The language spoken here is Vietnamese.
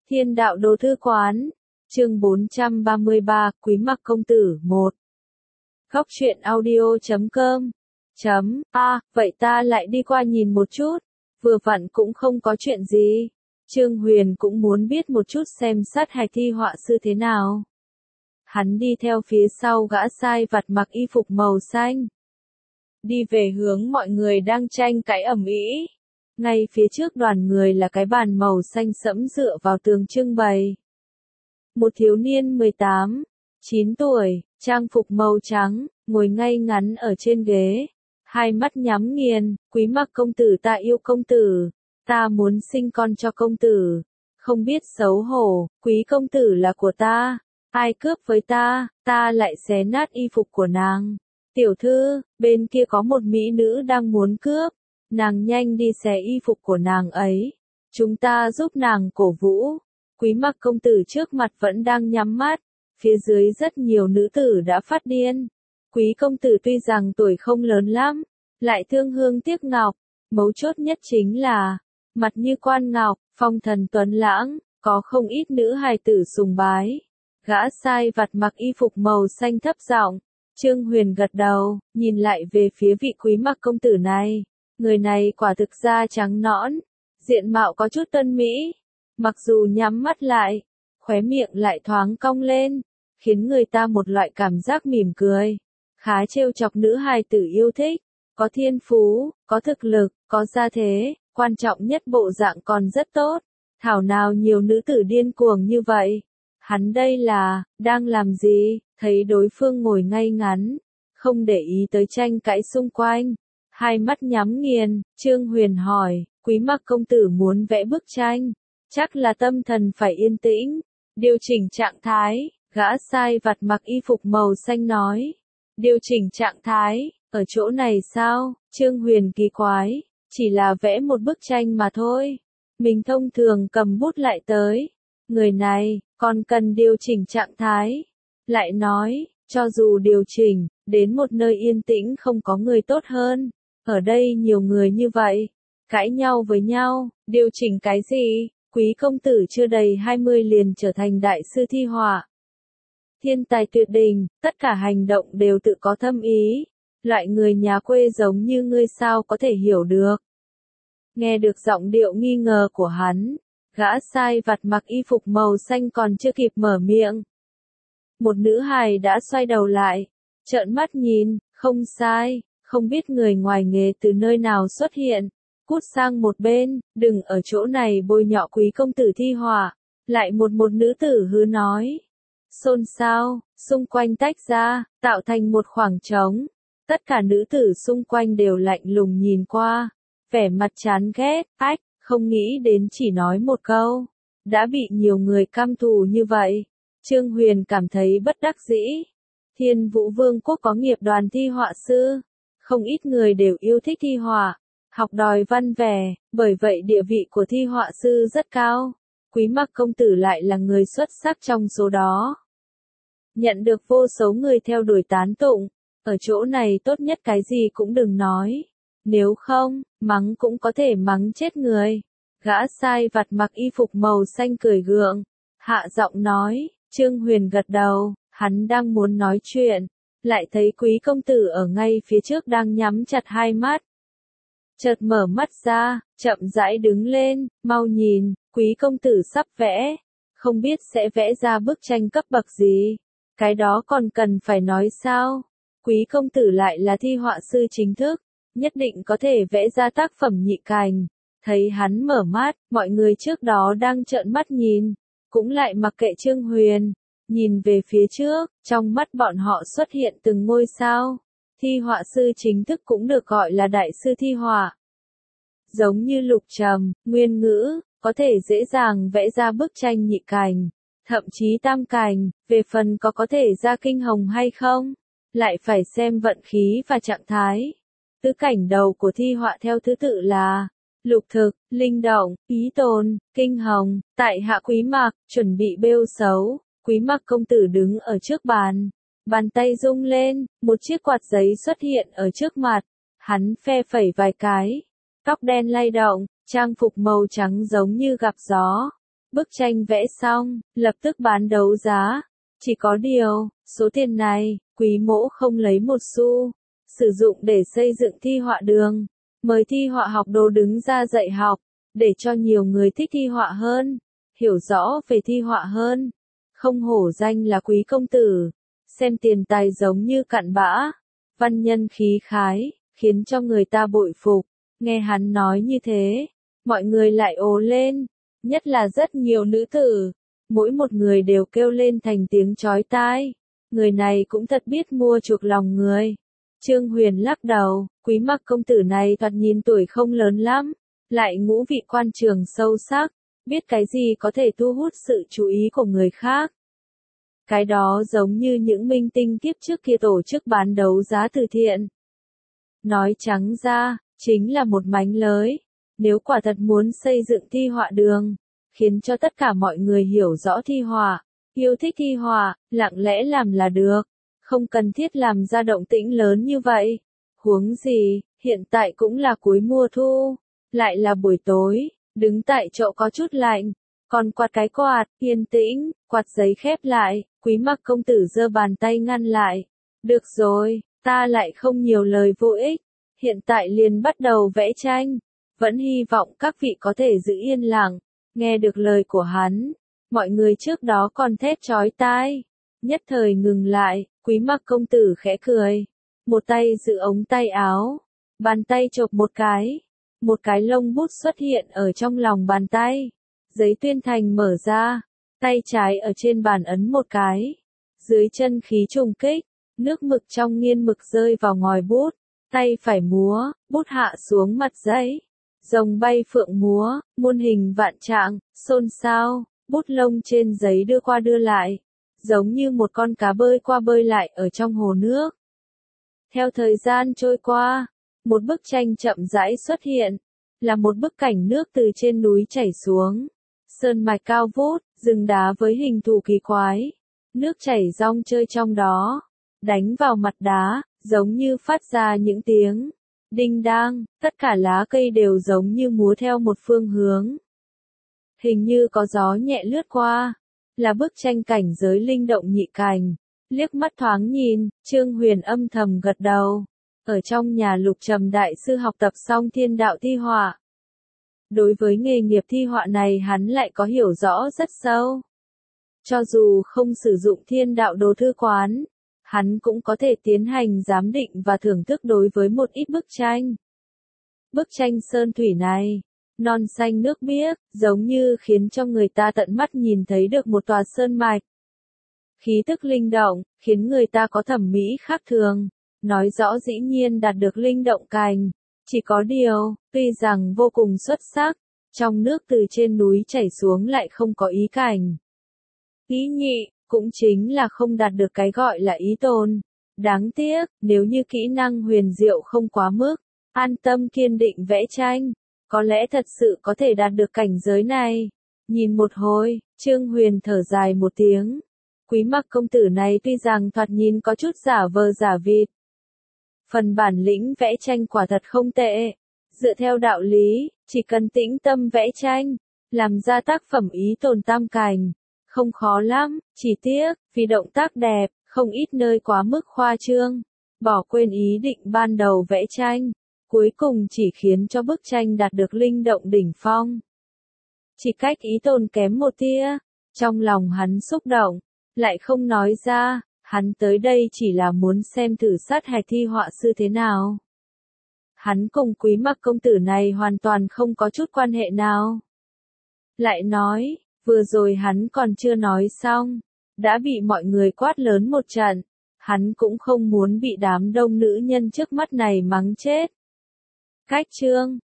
Thiên đạo đồ thư quán, chương 433, Quý Mặc công tử 1. Góc truyện audio.com. Vậy ta lại đi qua nhìn một chút, vừa vặn cũng không có chuyện gì. Trương Huyền cũng muốn biết một chút xem sát hạch thi họa sư thế nào. Hắn đi theo phía sau gã sai vặt mặc y phục màu xanh. Đi về hướng mọi người đang tranh cãi ầm ĩ. Ngay phía trước đoàn người là cái bàn màu xanh sẫm dựa vào tường trưng bày. Một thiếu niên 18, 9 tuổi, trang phục màu trắng, ngồi ngay ngắn ở trên ghế. Hai mắt nhắm nghiền, Quý Mặc công tử, ta yêu công tử. Ta muốn sinh con cho công tử. Không biết xấu hổ, Quý công tử là của ta. Ai cướp với ta, ta lại xé nát y phục của nàng. Tiểu thư, bên kia có một mỹ nữ đang muốn cướp. Nàng nhanh đi xé y phục của nàng ấy. Chúng ta giúp nàng cổ vũ. Quý Mặc công tử trước mặt vẫn đang nhắm mắt. Phía dưới rất nhiều nữ tử đã phát điên. Quý công tử tuy rằng tuổi không lớn lắm, lại thương hương tiếc ngọc. Mấu chốt nhất chính là, mặt như quan ngọc, phong thần tuấn lãng, có không ít nữ hài tử sùng bái. Gã sai vặt mặc y phục màu xanh thấp giọng. Trương Huyền gật đầu, nhìn lại về phía vị Quý Mặc công tử này. Người này quả thực da trắng nõn, diện mạo có chút tân mỹ. Mặc dù nhắm mắt lại, khóe miệng lại thoáng cong lên, khiến người ta một loại cảm giác mỉm cười. Khá trêu chọc nữ hài tử yêu thích, có thiên phú, có thực lực, có gia thế, quan trọng nhất bộ dạng còn rất tốt. Thảo nào nhiều nữ tử điên cuồng như vậy. Hắn đây là, đang làm gì? Thấy đối phương ngồi ngay ngắn, không để ý tới tranh cãi xung quanh. Hai mắt nhắm nghiền, Trương Huyền hỏi, Quý Mặc công tử muốn vẽ bức tranh, chắc là tâm thần phải yên tĩnh, điều chỉnh trạng thái. Gã sai vặt mặc y phục màu xanh nói, điều chỉnh trạng thái, ở chỗ này sao? Trương Huyền kỳ quái, chỉ là vẽ một bức tranh mà thôi. Mình thông thường cầm bút lại tới. Người này, còn cần điều chỉnh trạng thái. Lại nói, cho dù điều chỉnh, đến một nơi yên tĩnh không có người tốt hơn. Ở đây nhiều người như vậy, cãi nhau với nhau, điều chỉnh cái gì? Quý công tử chưa đầy 20 liền trở thành đại sư thi họa. Thiên tài tuyệt đỉnh, tất cả hành động đều tự có thâm ý. Loại người nhà quê giống như ngươi sao có thể hiểu được. Nghe được giọng điệu nghi ngờ của hắn, gã sai vặt mặc y phục màu xanh còn chưa kịp mở miệng. Một nữ hài đã xoay đầu lại, trợn mắt nhìn, không sai, không biết người ngoài nghề từ nơi nào xuất hiện. Cút sang một bên, đừng ở chỗ này bôi nhọ Quý công tử thi họa. Lại một nữ tử hứ nói. Xôn xao, xung quanh tách ra, tạo thành một khoảng trống. Tất cả nữ tử xung quanh đều lạnh lùng nhìn qua, vẻ mặt chán ghét, không nghĩ đến chỉ nói một câu, đã bị nhiều người căm thù như vậy. Trương Huyền cảm thấy bất đắc dĩ. Thiên Vũ Vương quốc có nghiệp đoàn thi họa sư, không ít người đều yêu thích thi họa, học đòi văn vẻ, bởi vậy địa vị của thi họa sư rất cao. Quý Mặc công tử lại là người xuất sắc trong số đó. Nhận được vô số người theo đuổi tán tụng, ở chỗ này tốt nhất cái gì cũng đừng nói. Nếu không, mắng cũng có thể mắng chết người. Gã sai vặt mặc y phục màu xanh cười gượng, hạ giọng nói. Trương Huyền gật đầu, hắn đang muốn nói chuyện, lại thấy Quý công tử ở ngay phía trước đang nhắm chặt hai mắt. Chợt mở mắt ra, chậm rãi đứng lên, mau nhìn, Quý công tử sắp vẽ, không biết sẽ vẽ ra bức tranh cấp bậc gì. Cái đó còn cần phải nói sao? Quý công tử lại là thi họa sư chính thức, nhất định có thể vẽ ra tác phẩm nhị cành. Thấy hắn mở mắt, mọi người trước đó đang trợn mắt nhìn, cũng lại mặc kệ Trương Huyền, nhìn về phía trước, trong mắt bọn họ xuất hiện từng ngôi sao. Thi họa sư chính thức cũng được gọi là đại sư thi họa. Giống như Lục Trầm, Nguyên Ngữ, có thể dễ dàng vẽ ra bức tranh nhị cành, thậm chí tam cành. Về phần có thể ra kinh hồng hay không, lại phải xem vận khí và trạng thái. Tứ cảnh đầu của thi họa theo thứ tự là lục thực, linh động, ý tồn, kinh hồng. Tại hạ Quý Mặc, chuẩn bị bêu xấu. Quý Mặc công tử đứng ở trước bàn, bàn tay rung lên, một chiếc quạt giấy xuất hiện ở trước mặt. Hắn phe phẩy vài cái, tóc đen lay động, trang phục màu trắng giống như gặp gió. Bức tranh vẽ xong, lập tức bán đấu giá. Chỉ có điều, số tiền này, Quý Mỗ không lấy một xu, sử dụng để xây dựng thi họa đường, mời thi họa học đồ đứng ra dạy học, để cho nhiều người thích thi họa hơn, hiểu rõ về thi họa hơn. Không hổ danh là Quý công tử, xem tiền tài giống như cặn bã, văn nhân khí khái, khiến cho người ta bội phục. Nghe hắn nói như thế, mọi người lại ồ lên, nhất là rất nhiều nữ tử, mỗi một người đều kêu lên thành tiếng chói tai. Người này cũng thật biết mua chuộc lòng người. Trương Huyền lắc đầu, Quý Mặc công tử này thoạt nhìn tuổi không lớn lắm, lại ngũ vị quan trường sâu sắc, biết cái gì có thể thu hút sự chú ý của người khác. Cái đó giống như những minh tinh kiếp trước kia tổ chức bán đấu giá từ thiện. Nói trắng ra, chính là một mánh lới. Nếu quả thật muốn xây dựng thi họa đường, khiến cho tất cả mọi người hiểu rõ thi họa, yêu thích thi họa, lặng lẽ làm là được, không cần thiết làm ra động tĩnh lớn như vậy. Huống gì, hiện tại cũng là cuối mùa thu, lại là buổi tối, đứng tại chỗ có chút lạnh, còn quạt cái quạt, yên tĩnh, quạt giấy khép lại, Quý Mặc công tử giơ bàn tay ngăn lại. Được rồi, ta lại không nhiều lời vô ích, hiện tại liền bắt đầu vẽ tranh, vẫn hy vọng các vị có thể giữ yên lặng. Nghe được lời của hắn, mọi người trước đó còn thét chói tai, nhất thời ngừng lại. Quý Mặc công tử khẽ cười, một tay giữ ống tay áo, bàn tay chộp một cái lông bút xuất hiện ở trong lòng bàn tay, giấy tuyên thành mở ra, tay trái ở trên bàn ấn một cái, dưới chân khí trùng kích, nước mực trong nghiên mực rơi vào ngòi bút, tay phải múa, bút hạ xuống mặt giấy. Rồng bay phượng múa, muôn hình vạn trạng, xôn xao, bút lông trên giấy đưa qua đưa lại, giống như một con cá bơi qua bơi lại ở trong hồ nước. Theo thời gian trôi qua, một bức tranh chậm rãi xuất hiện, là một bức cảnh nước từ trên núi chảy xuống. Sơn mạch cao vút, rừng đá với hình thù kỳ quái, nước chảy rong chơi trong đó, đánh vào mặt đá, giống như phát ra những tiếng đinh đang, tất cả lá cây đều giống như múa theo một phương hướng. Hình như có gió nhẹ lướt qua, là bức tranh cảnh giới linh động nhị cảnh. Liếc mắt thoáng nhìn, Trương Huyền âm thầm gật đầu. Ở trong nhà Lục Trầm đại sư học tập xong thiên đạo thi họa. Đối với nghề nghiệp thi họa này hắn lại có hiểu rõ rất sâu. Cho dù không sử dụng thiên đạo đồ thư quán, hắn cũng có thể tiến hành giám định và thưởng thức đối với một ít bức tranh. Bức tranh sơn thủy này, non xanh nước biếc, giống như khiến cho người ta tận mắt nhìn thấy được một tòa sơn mạch. Khí tức linh động, khiến người ta có thẩm mỹ khác thường, nói rõ dĩ nhiên đạt được linh động cảnh. Chỉ có điều, tuy rằng vô cùng xuất sắc, trong nước từ trên núi chảy xuống lại không có ý cảnh. Ý nhị, cũng chính là không đạt được cái gọi là ý tồn. Đáng tiếc, nếu như kỹ năng huyền diệu không quá mức, an tâm kiên định vẽ tranh, có lẽ thật sự có thể đạt được cảnh giới này. Nhìn một hồi, Trương Huyền thở dài một tiếng. Quý Mặc công tử này tuy rằng thoạt nhìn có chút giả vờ giả vịt, phần bản lĩnh vẽ tranh quả thật không tệ. Dựa theo đạo lý, chỉ cần tĩnh tâm vẽ tranh, làm ra tác phẩm ý tồn tam cảnh, không khó lắm, chỉ tiếc, vì động tác đẹp, không ít nơi quá mức khoa trương, bỏ quên ý định ban đầu vẽ tranh, cuối cùng chỉ khiến cho bức tranh đạt được linh động đỉnh phong. Chỉ cách ý tồn kém một tia, trong lòng hắn xúc động, lại không nói ra, hắn tới đây chỉ là muốn xem thử sát hạch thi họa sư thế nào. Hắn cùng Quý Mặc công tử này hoàn toàn không có chút quan hệ nào. Lại nói, vừa rồi hắn còn chưa nói xong, đã bị mọi người quát lớn một trận, hắn cũng không muốn bị đám đông nữ nhân trước mắt này mắng chết. Cách chương